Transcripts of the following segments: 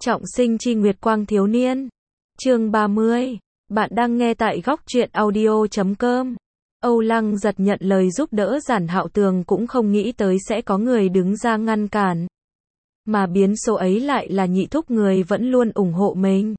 Trọng sinh chi Nguyệt Quang thiếu niên. Chương 30. Bạn đang nghe tại góc truyện audio.com. Âu Lăng Giật nhận lời giúp đỡ Giản Hạo Tường cũng không nghĩ tới sẽ có người đứng ra ngăn cản. Mà biến số ấy lại là Nhị Thúc, người vẫn luôn ủng hộ mình.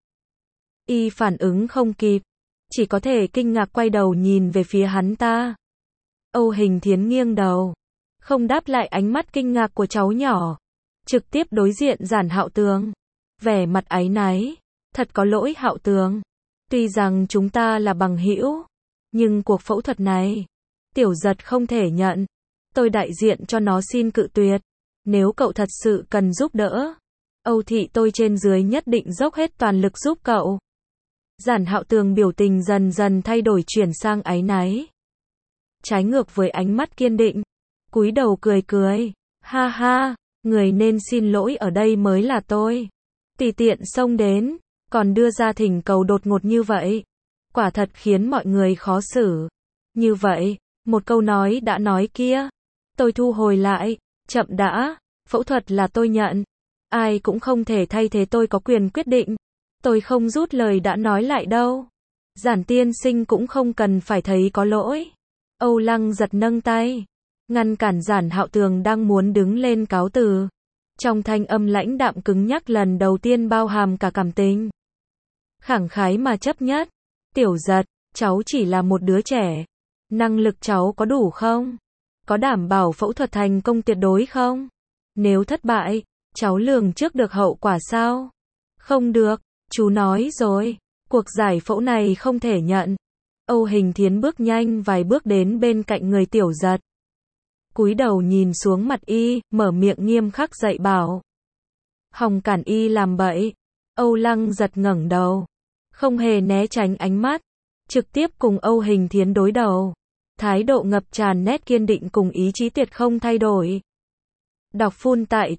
Y phản ứng không kịp, chỉ có thể kinh ngạc quay đầu nhìn về phía hắn ta. Âu Hình Thiến nghiêng đầu, không đáp lại ánh mắt kinh ngạc của cháu nhỏ, trực tiếp đối diện Giản Hạo Tường, vẻ mặt áy náy. Thật có lỗi Hạo Tường, tuy rằng chúng ta là bằng hữu, nhưng cuộc phẫu thuật này, Tiểu Giật không thể nhận. Tôi đại diện cho nó xin cự tuyệt. Nếu cậu thật sự cần giúp đỡ, Âu thị tôi trên dưới nhất định dốc hết toàn lực giúp cậu. Giản Hạo Tường biểu tình dần dần thay đổi, chuyển sang áy náy, trái ngược với ánh mắt kiên định, cúi đầu cười cười, ha ha, người nên xin lỗi ở đây mới là tôi. Tùy tiện xông đến, còn đưa ra thỉnh cầu đột ngột như vậy, quả thật khiến mọi người khó xử. Như vậy, một câu nói đã nói kia, tôi thu hồi lại. Chậm đã, phẫu thuật là tôi nhận, ai cũng không thể thay thế tôi có quyền quyết định. Tôi không rút lời đã nói lại đâu. Giản tiên sinh cũng không cần phải thấy có lỗi. Âu Lăng Giật nâng tay, ngăn cản Giản Hạo Tường đang muốn đứng lên cáo từ. Trong thanh âm lãnh đạm cứng nhắc lần đầu tiên bao hàm cả cảm tình. Khẳng khái mà chấp nhất. Tiểu Giật, cháu chỉ là một đứa trẻ. Năng lực cháu có đủ không? Có đảm bảo phẫu thuật thành công tuyệt đối không? Nếu thất bại, cháu lường trước được hậu quả sao? Không được, chú nói rồi, cuộc giải phẫu này không thể nhận. Âu Hình Thiến bước nhanh vài bước đến bên cạnh người Tiểu Giật, cúi đầu nhìn xuống mặt y, mở miệng nghiêm khắc dạy bảo. Hòng cản y làm bậy. Âu Lăng Giật ngẩng đầu, không hề né tránh ánh mắt, trực tiếp cùng Âu Hình Thiến đối đầu. Thái độ ngập tràn nét kiên định cùng ý chí tuyệt không thay đổi. Đọc full tại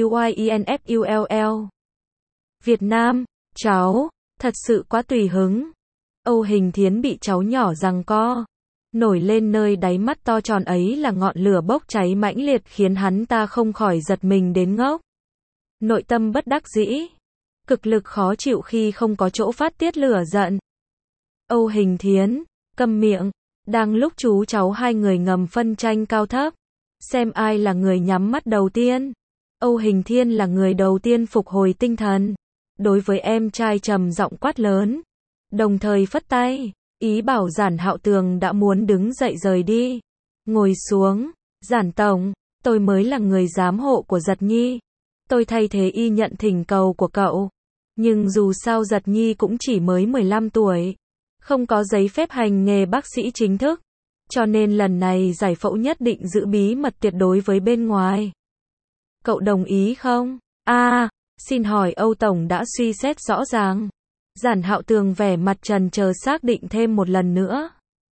TIUYINFULL. Việt Nam, cháu, thật sự quá tùy hứng. Âu Hình Thiến bị cháu nhỏ giằng co. Nổi lên nơi đáy mắt to tròn ấy là ngọn lửa bốc cháy mãnh liệt khiến hắn ta không khỏi giật mình đến ngốc. Nội tâm bất đắc dĩ, cực lực khó chịu khi không có chỗ phát tiết lửa giận. Âu Hình Thiến, câm miệng. Đang lúc chú cháu hai người ngầm phân tranh cao thấp, xem ai là người nhắm mắt đầu tiên. Âu Hình Thiên là người đầu tiên phục hồi tinh thần, đối với em trai trầm giọng quát lớn, đồng thời phất tay, ý bảo Giản Hạo Tường đã muốn đứng dậy rời đi. Ngồi xuống, Giản tổng, tôi mới là người giám hộ của Giật Nhi. Tôi thay thế y nhận thỉnh cầu của cậu. Nhưng dù sao Giật Nhi cũng chỉ mới 15 tuổi. Không có giấy phép hành nghề bác sĩ chính thức, cho nên lần này giải phẫu nhất định giữ bí mật tuyệt đối với bên ngoài. Cậu đồng ý không? Xin hỏi Âu Tổng đã suy xét rõ ràng. Giản Hạo Tường vẻ mặt trần chờ xác định thêm một lần nữa.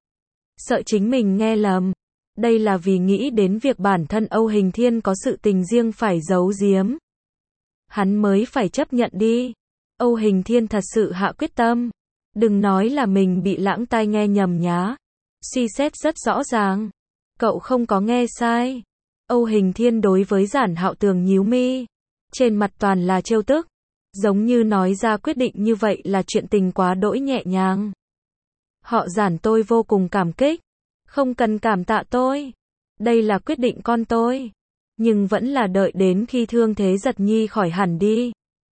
Sợ chính mình nghe lầm. Đây là vì nghĩ đến việc bản thân Âu Hình Thiên có sự tình riêng phải giấu giếm. Hắn mới phải chấp nhận đi. Âu Hình Thiên thật sự hạ quyết tâm. Đừng nói là mình bị lãng tai nghe nhầm nhá. Suy xét rất rõ ràng. Cậu không có nghe sai. Âu Hình Thiên đối với Giản Hạo Tường nhíu mi. Trên mặt toàn là trêu tức. Giống như nói ra quyết định như vậy là chuyện tình quá đỗi nhẹ nhàng. Họ Giản tôi vô cùng cảm kích. Không cần cảm tạ tôi. Đây là quyết định con tôi. Nhưng vẫn là đợi đến khi thương thế Giật Nhi khỏi hẳn đi.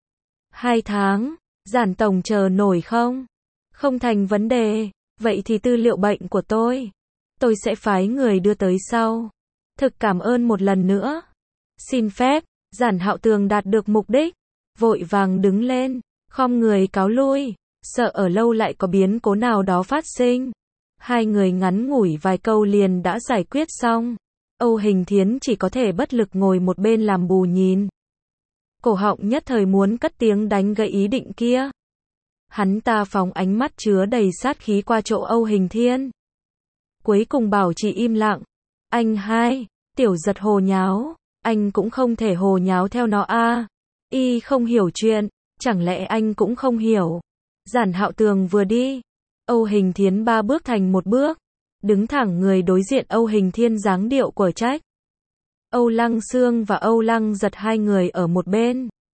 2 tháng. Giản tổng chờ nổi không? Không thành vấn đề, vậy thì tư liệu bệnh của tôi sẽ phái người đưa tới sau. Thực cảm ơn một lần nữa. Xin phép. Giản Hạo Tường đạt được mục đích, vội vàng đứng lên, khom người cáo lui, sợ ở lâu lại có biến cố nào đó phát sinh. Hai người ngắn ngủi vài câu liền đã giải quyết xong. Âu Hình Thiến chỉ có thể bất lực ngồi một bên làm bù nhìn. Cổ họng nhất thời muốn cất tiếng đánh gãy ý định kia. Hắn ta phóng ánh mắt chứa đầy sát khí qua chỗ Âu Hình Thiên. Cuối cùng bảo chỉ im lặng. Anh hai, Tiểu Giật hồ nháo, anh cũng không thể hồ nháo theo nó a. Y không hiểu chuyện, chẳng lẽ anh cũng không hiểu. Giản Hạo Tường vừa đi, Âu Hình Thiến 3 bước thành 1 bước, đứng thẳng người đối diện Âu Hình Thiên dáng điệu của trách. Âu Lăng Sương và Âu Lăng Giật hai người ở một bên.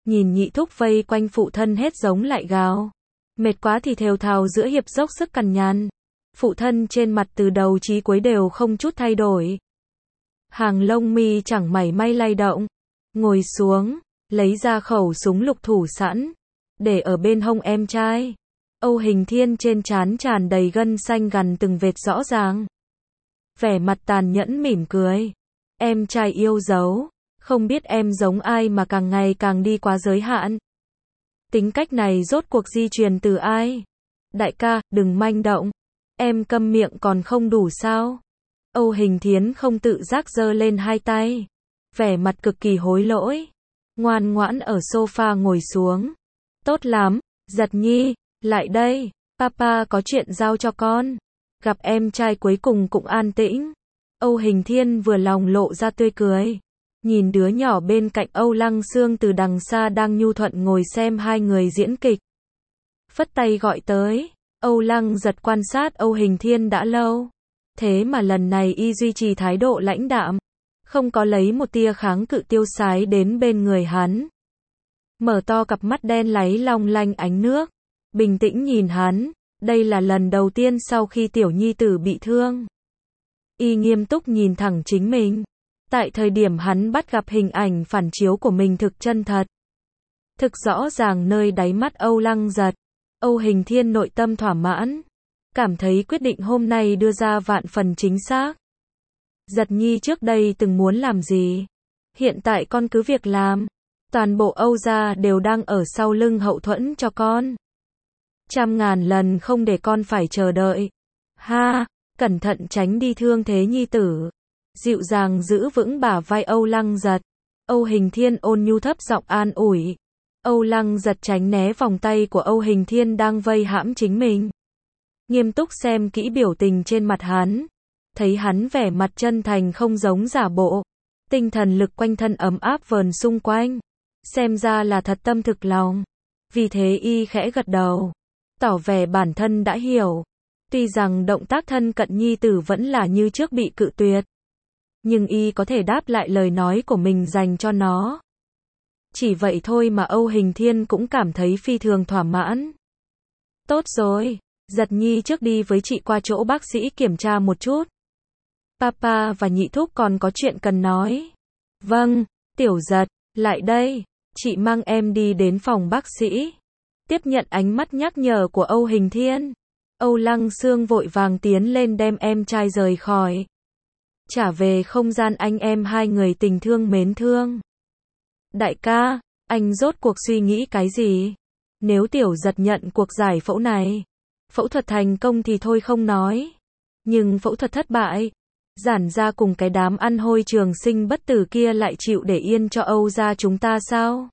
Nhìn nhị thúc vây quanh phụ thân hết giống lại gào. Mệt quá thì thều thào giữa hiệp dốc sức cằn nhằn. Phụ thân trên mặt từ đầu chí cuối đều không chút thay đổi. Hàng lông mi chẳng mảy may lay động. Ngồi xuống, lấy ra khẩu súng lục thủ sẵn, để ở bên hông em trai. Âu Hình Thiên trên trán tràn đầy gân xanh gằn từng vệt rõ ràng. Vẻ mặt tàn nhẫn mỉm cười. Em trai yêu dấu, không biết em giống ai mà càng ngày càng đi quá giới hạn. Tính cách này rốt cuộc di truyền từ ai? Đại ca, đừng manh động. Em câm miệng còn không đủ sao? Âu Hình Thiến không tự giác giơ lên hai tay. Vẻ mặt cực kỳ hối lỗi. Ngoan ngoãn ở sofa ngồi xuống. Tốt lắm, Giật Nhi, lại đây. Papa có chuyện giao cho con. Gặp em trai cuối cùng cũng an tĩnh. Âu Hình Thiên vừa lòng lộ ra tươi cười. Nhìn đứa nhỏ bên cạnh Âu Lăng Sương từ đằng xa đang nhu thuận ngồi xem hai người diễn kịch. Phất tay gọi tới. Âu Lăng Giật quan sát Âu Hình Thiên đã lâu. Thế mà lần này y duy trì thái độ lãnh đạm. Không có lấy một tia kháng cự tiêu sái đến bên người hắn. Mở to cặp mắt đen láy long lanh ánh nước. Bình tĩnh nhìn hắn. Đây là lần đầu tiên sau khi tiểu nhi tử bị thương. Y nghiêm túc nhìn thẳng chính mình. Tại thời điểm hắn bắt gặp hình ảnh phản chiếu của mình thực chân thật. Thực rõ ràng nơi đáy mắt Âu Lăng Giật. Âu Hình Thiên nội tâm thỏa mãn. Cảm thấy quyết định hôm nay đưa ra vạn phần chính xác. Giật Nhi trước đây từng muốn làm gì? Hiện tại con cứ việc làm. Toàn bộ Âu gia đều đang ở sau lưng hậu thuẫn cho con. Trăm ngàn lần không để con phải chờ đợi. Ha, cẩn thận tránh đi thương thế nhi tử. Dịu dàng giữ vững bả vai Âu Lăng Giật. Âu Hình Thiên ôn nhu thấp giọng an ủi. Âu Lăng Giật tránh né vòng tay của Âu Hình Thiên đang vây hãm chính mình. Nghiêm túc xem kỹ biểu tình trên mặt hắn. Thấy hắn vẻ mặt chân thành không giống giả bộ. Tinh thần lực quanh thân ấm áp vờn xung quanh. Xem ra là thật tâm thực lòng. Vì thế y khẽ gật đầu. Tỏ vẻ bản thân đã hiểu. Tuy rằng động tác thân cận nhi tử vẫn là như trước bị cự tuyệt. Nhưng y có thể đáp lại lời nói của mình dành cho nó. Chỉ vậy thôi mà Âu Hình Thiên cũng cảm thấy phi thường thỏa mãn. Tốt rồi, Giật Nhi trước đi với chị qua chỗ bác sĩ kiểm tra một chút. Papa và nhị thúc còn có chuyện cần nói. Vâng, Tiểu Giật, lại đây, chị mang em đi đến phòng bác sĩ. Tiếp nhận ánh mắt nhắc nhở của Âu Hình Thiên. Âu Lăng Sương vội vàng tiến lên đem em trai rời khỏi. Trả về không gian anh em hai người tình thương mến thương. Đại ca, anh rốt cuộc suy nghĩ cái gì? Nếu Tiểu Giật nhận cuộc giải phẫu này, phẫu thuật thành công thì thôi không nói. Nhưng phẫu thuật thất bại, Giản gia cùng cái đám ăn hôi trường sinh bất tử kia lại chịu để yên cho Âu gia chúng ta sao?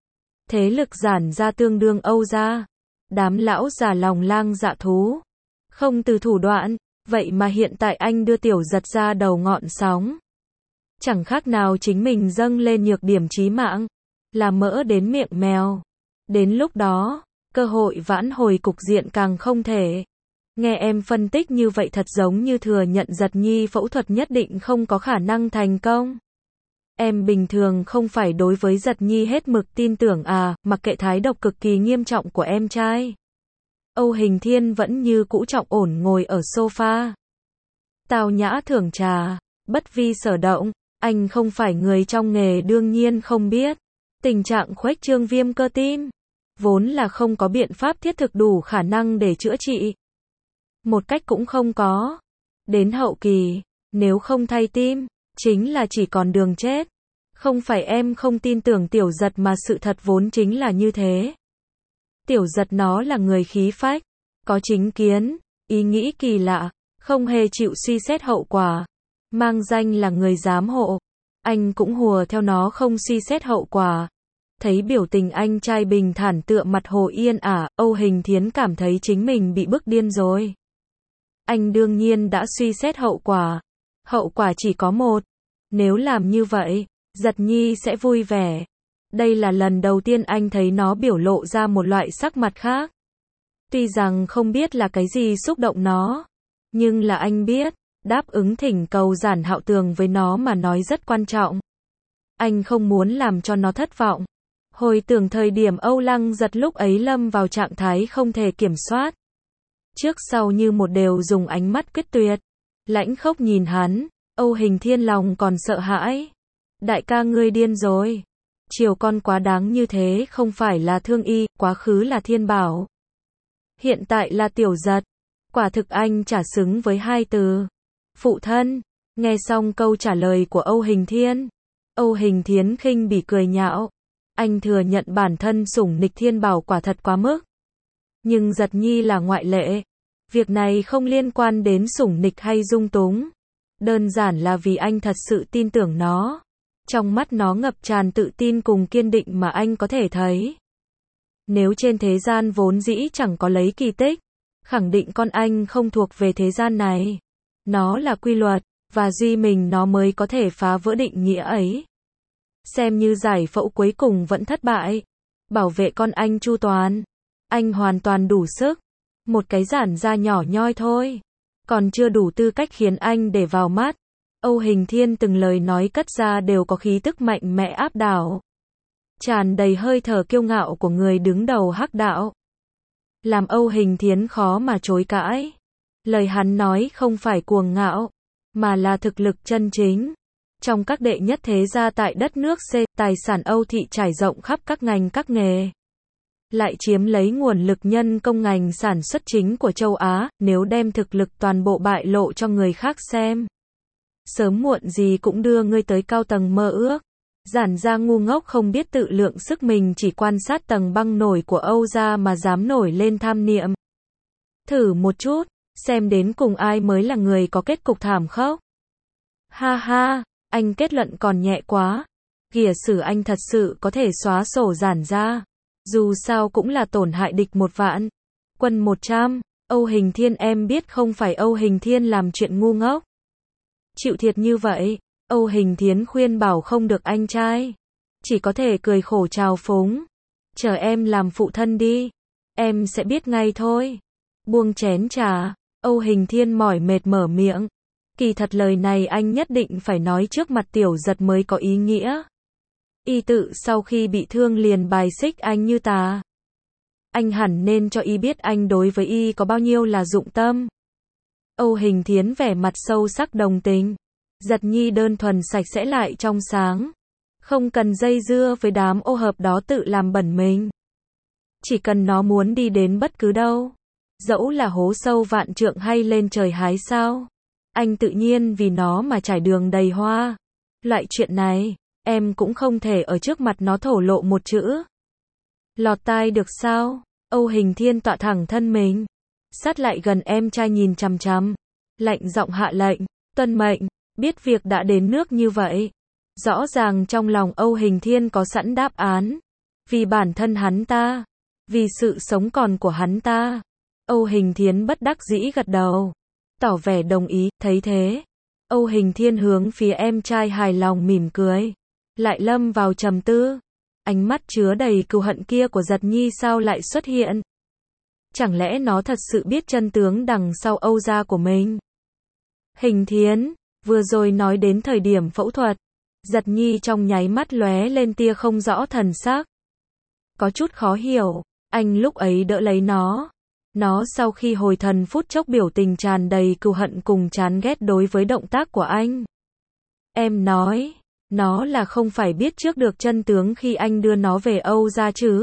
Thế lực Giản gia tương đương Âu gia. Đám lão già lòng lang dạ thú. Không từ thủ đoạn, vậy mà hiện tại anh đưa Tiểu Giật ra đầu ngọn sóng. Chẳng khác nào chính mình dâng lên nhược điểm chí mạng. Là mỡ đến miệng mèo. Đến lúc đó, cơ hội vãn hồi cục diện càng không thể. Nghe em phân tích như vậy thật giống như thừa nhận Giật Nhi phẫu thuật nhất định không có khả năng thành công. Em bình thường không phải đối với Giật Nhi hết mực tin tưởng à, mặc kệ thái độ cực kỳ nghiêm trọng của em trai. Âu Hình Thiên vẫn như cũ trọng ổn ngồi ở sofa. Tào nhã thưởng trà, bất vi sở động, anh không phải người trong nghề đương nhiên không biết. Tình trạng khuếch trương viêm cơ tim, vốn là không có biện pháp thiết thực đủ khả năng để chữa trị. Một cách cũng không có. Đến hậu kỳ, nếu không thay tim, chính là chỉ còn đường chết. Không phải em không tin tưởng Tiểu Giật mà sự thật vốn chính là như thế. Tiểu Giật nó là người khí phách, có chính kiến, ý nghĩ kỳ lạ, không hề chịu suy xét hậu quả. Mang danh là người giám hộ. Anh cũng hùa theo nó không suy xét hậu quả. Thấy biểu tình anh trai bình thản tựa mặt hồ yên ả, Âu Hình Thiến cảm thấy chính mình bị bức điên rồi. Anh đương nhiên đã suy xét hậu quả. Hậu quả chỉ có một. Nếu làm như vậy, Giật Nhi sẽ vui vẻ. Đây là lần đầu tiên anh thấy nó biểu lộ ra một loại sắc mặt khác. Tuy rằng không biết là cái gì xúc động nó, nhưng là anh biết, đáp ứng thỉnh cầu Giản Hạo Tường với nó mà nói rất quan trọng. Anh không muốn làm cho nó thất vọng. Hồi tưởng thời điểm Âu Lăng Giật lúc ấy lâm vào trạng thái không thể kiểm soát. Trước sau như một đều dùng ánh mắt quyết tuyệt, lãnh khốc nhìn hắn, Âu Hình Thiên lòng còn sợ hãi. Đại ca ngươi điên rồi. Chiều con quá đáng như thế không phải là thương y, quá khứ là thiên bảo. Hiện tại là tiểu giật. Quả thực anh chả xứng với hai từ. Phụ thân. Nghe xong câu trả lời của Âu Hình Thiên. Âu Hình Thiến khinh bỉ cười nhạo. Anh thừa nhận bản thân sủng nịch thiên bảo quả thật quá mức. Nhưng Giật Nhi là ngoại lệ. Việc này không liên quan đến sủng nịch hay dung túng. Đơn giản là vì anh thật sự tin tưởng nó. Trong mắt nó ngập tràn tự tin cùng kiên định mà anh có thể thấy. Nếu trên thế gian vốn dĩ chẳng có lấy kỳ tích, khẳng định con anh không thuộc về thế gian này. Nó là quy luật, và duy mình nó mới có thể phá vỡ định nghĩa ấy. Xem như giải phẫu cuối cùng vẫn thất bại. Bảo vệ con anh chu toàn. Anh hoàn toàn đủ sức. Một cái giản gia nhỏ nhoi thôi. Còn chưa đủ tư cách khiến anh để vào mắt. Âu Hình Thiên từng lời nói cất ra đều có khí tức mạnh mẽ áp đảo. Tràn đầy hơi thở kiêu ngạo của người đứng đầu hắc đạo. Làm Âu Hình Thiến khó mà chối cãi. Lời hắn nói không phải cuồng ngạo, mà là thực lực chân chính. Trong các đệ nhất thế gia tại đất nước C, tài sản Âu thị trải rộng khắp các ngành các nghề. Lại chiếm lấy nguồn lực nhân công ngành sản xuất chính của châu Á, nếu đem thực lực toàn bộ bại lộ cho người khác xem. Sớm muộn gì cũng đưa ngươi tới cao tầng mơ ước. Giản gia ngu ngốc không biết tự lượng sức mình chỉ quan sát tầng băng nổi của Âu gia mà dám nổi lên tham niệm. Thử một chút, xem đến cùng ai mới là người có kết cục thảm khốc. Ha ha, anh kết luận còn nhẹ quá. Kìa sử anh thật sự có thể xóa sổ Giản gia. Dù sao cũng là tổn hại địch 1 vạn. Quân 100, Âu Hình Thiên em biết không phải Âu Hình Thiên làm chuyện ngu ngốc. Chịu thiệt như vậy, Âu Hình Thiến khuyên bảo không được anh trai. Chỉ có thể cười khổ trào phúng. Chờ em làm phụ thân đi. Em sẽ biết ngay thôi. Buông chén trà, Âu Hình Thiên mỏi mệt mở miệng. Kỳ thật lời này anh nhất định phải nói trước mặt tiểu giật mới có ý nghĩa. Y tự sau khi bị thương liền bài xích anh như tà. Anh hẳn nên cho y biết anh đối với y có bao nhiêu là dụng tâm. Âu Hình Thiến vẻ mặt sâu sắc đồng tình. Giật Nhi đơn thuần sạch sẽ lại trong sáng. Không cần dây dưa với đám ô hợp đó tự làm bẩn mình. Chỉ cần nó muốn đi đến bất cứ đâu. Dẫu là hố sâu vạn trượng hay lên trời hái sao. Anh tự nhiên vì nó mà trải đường đầy hoa. Loại chuyện này, em cũng không thể ở trước mặt nó thổ lộ một chữ. Lọt tai được sao? Âu Hình Thiên tọa thẳng thân mình. Sát lại gần em trai nhìn chằm chằm. Lạnh giọng hạ lệnh, tuân mệnh, biết việc đã đến nước như vậy. Rõ ràng trong lòng Âu Hình Thiên có sẵn đáp án. Vì bản thân hắn ta. Vì sự sống còn của hắn ta. Âu Hình Thiến bất đắc dĩ gật đầu. Tỏ vẻ đồng ý, thấy thế. Âu Hình Thiên hướng phía em trai hài lòng mỉm cười. Lại lâm vào trầm tư. Ánh mắt chứa đầy cừu hận kia của Giật Nhi sao lại xuất hiện? Chẳng lẽ nó thật sự biết chân tướng đằng sau Âu gia của mình? Hình Thiến, vừa rồi nói đến thời điểm phẫu thuật. Giật Nhi trong nháy mắt lóe lên tia không rõ thần sắc. Có chút khó hiểu, anh lúc ấy đỡ lấy nó. Nó sau khi hồi thần phút chốc biểu tình tràn đầy cừu hận cùng chán ghét đối với động tác của anh. Em nói, nó là không phải biết trước được chân tướng khi anh đưa nó về Âu gia chứ?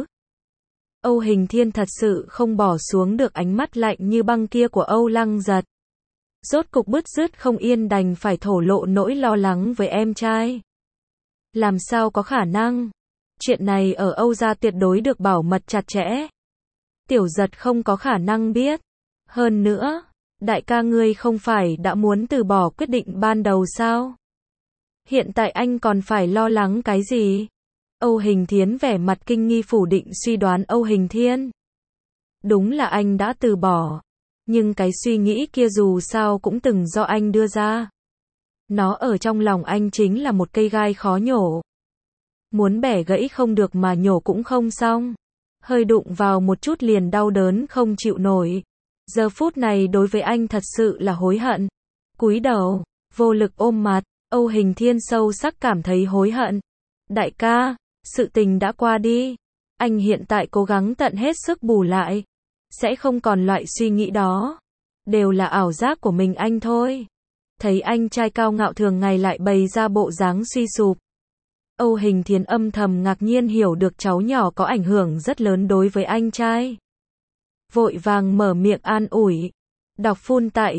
Âu Hình Thiên thật sự không bỏ xuống được ánh mắt lạnh như băng kia của Âu Lăng Giật. Rốt cục bứt rứt không yên đành phải thổ lộ nỗi lo lắng với em trai. Làm sao có khả năng? Chuyện này ở Âu gia tuyệt đối được bảo mật chặt chẽ. Tiểu Giật không có khả năng biết. Hơn nữa, đại ca ngươi không phải đã muốn từ bỏ quyết định ban đầu sao? Hiện tại anh còn phải lo lắng cái gì? Âu Hình Thiến vẻ mặt kinh nghi phủ định suy đoán Âu Hình Thiên. Đúng là anh đã từ bỏ. Nhưng cái suy nghĩ kia dù sao cũng từng do anh đưa ra. Nó ở trong lòng anh chính là một cây gai khó nhổ. Muốn bẻ gãy không được mà nhổ cũng không xong. Hơi đụng vào một chút liền đau đớn không chịu nổi. Giờ phút này đối với anh thật sự là hối hận. Cúi đầu, vô lực ôm mặt, Âu Hình Thiên sâu sắc cảm thấy hối hận. Đại ca, Sự tình đã qua đi. Anh hiện tại cố gắng tận hết sức bù lại. Sẽ không còn loại suy nghĩ đó. Đều là ảo giác của mình anh thôi. Thấy anh trai cao ngạo thường ngày lại bày ra bộ dáng suy sụp. Âu Hình Thiến âm thầm ngạc nhiên hiểu được cháu nhỏ có ảnh hưởng rất lớn đối với anh trai. Vội vàng mở miệng an ủi. Đọc full tại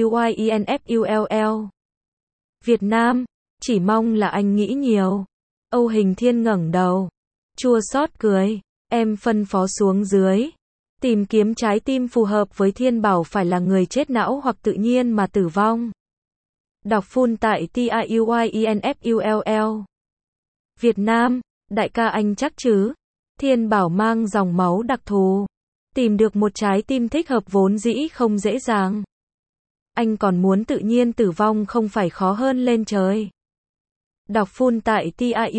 TIUYINFULL. Việt Nam, chỉ mong là anh nghĩ nhiều. Âu Hình Thiên ngẩng đầu. Chua xót cười. Em phân phó xuống dưới. Tìm kiếm trái tim phù hợp với Thiên Bảo phải là người chết não hoặc tự nhiên mà tử vong. Đọc full tại TIUYINFULL. Việt Nam, đại ca anh chắc chứ? Thiên Bảo mang dòng máu đặc thù. Tìm được một trái tim thích hợp vốn dĩ không dễ dàng. Anh còn muốn tự nhiên tử vong không phải khó hơn lên trời. Đọc full tại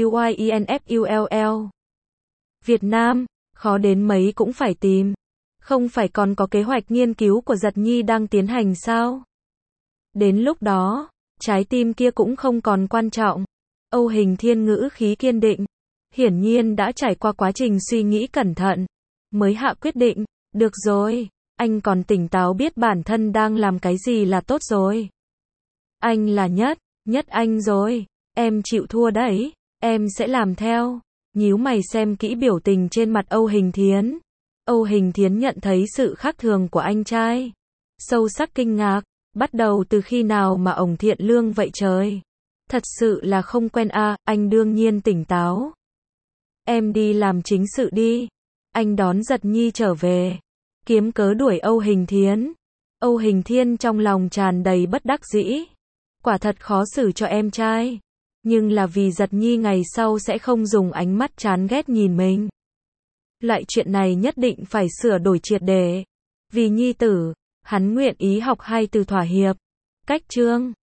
TIUYINFULL. Việt Nam, khó đến mấy cũng phải tìm. Không phải còn có kế hoạch nghiên cứu của Giật Nhi đang tiến hành sao? Đến lúc đó, trái tim kia cũng không còn quan trọng. Âu Hình Thiên ngữ khí kiên định. Hiển nhiên đã trải qua quá trình suy nghĩ cẩn thận. Mới hạ quyết định. Được rồi, anh còn tỉnh táo biết bản thân đang làm cái gì là tốt rồi. Anh là nhất anh rồi. Em chịu thua đấy. Em sẽ làm theo. Nhíu mày xem kỹ biểu tình trên mặt Âu Hình Thiến. Âu Hình Thiến nhận thấy sự khác thường của anh trai. Sâu sắc kinh ngạc. Bắt đầu từ khi nào mà ổng thiện lương vậy trời? Thật sự là không quen à, anh đương nhiên tỉnh táo. Em đi làm chính sự đi. Anh đón Giật Nhi trở về. Kiếm cớ đuổi Âu Hình Thiến. Âu Hình Thiên trong lòng tràn đầy bất đắc dĩ. Quả thật khó xử cho em trai. Nhưng là vì Giật Nhi ngày sau sẽ không dùng ánh mắt chán ghét nhìn mình. Loại chuyện này nhất định phải sửa đổi triệt để. Vì Nhi tử, hắn nguyện ý học hai từ thỏa hiệp. Cách chương